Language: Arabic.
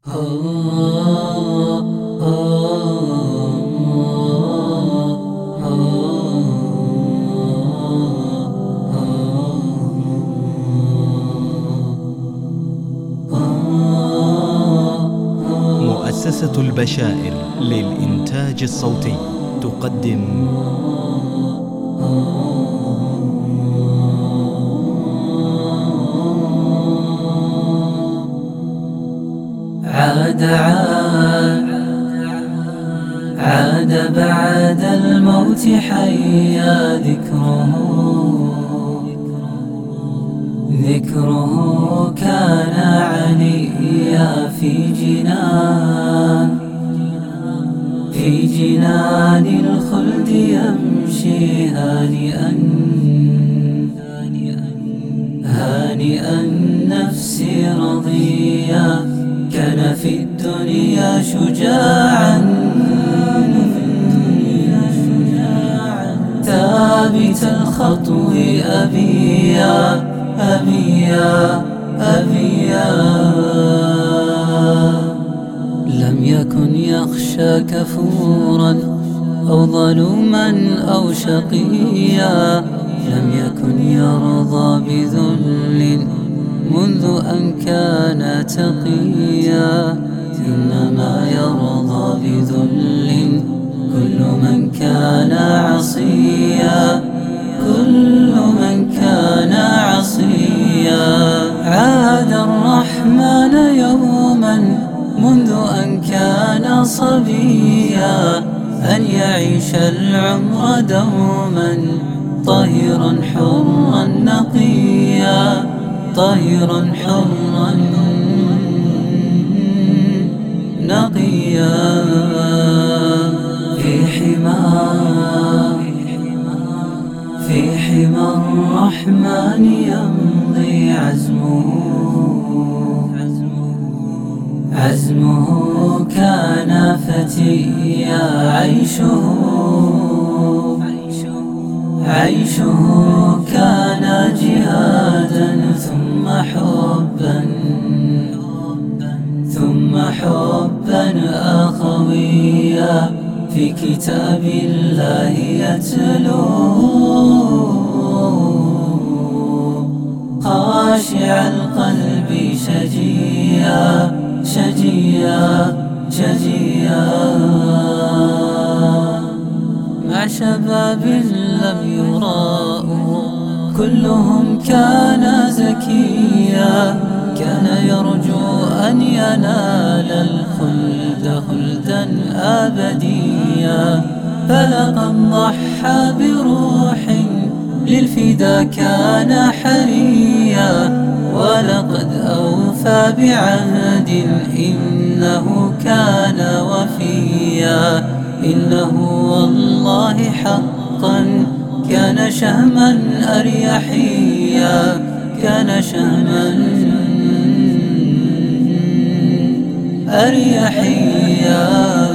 مؤسسة البشائر للإنتاج الصوتي تقدم عاد بعد الموت حيا ذكره كان عليا في جنان الخلد يمشي هانئا نفسي رضيا كان في الدنيا شجاعا ثابت الخطو أبيا لم يكن يخشى كفورا أو ظلوما أو شقيا لم يكن يرضى بذل منذ أن كان تقيا إنما يرضى بذل كل من كان عصيا عاد الرحمن يوما منذ أن كان صبيا أن يعيش العمر دوما طاهرا حرا نقيا في حمى الرحمن يمضي عزمه كان فتيا عيشه كان جهادا ثم حبا أخويا في كتاب الله يتلو خاشع القلب شجيا مع شباب لم يراءوا كلهم كان زكيا كان يرجو أن ينال الخلد خلدا أبديا فلقد ضحى بروح للفدا كان حريا ولقد أوفى بعهد إنه كان وفيا إنه والله حقا كان شهما أريحيا أريحيا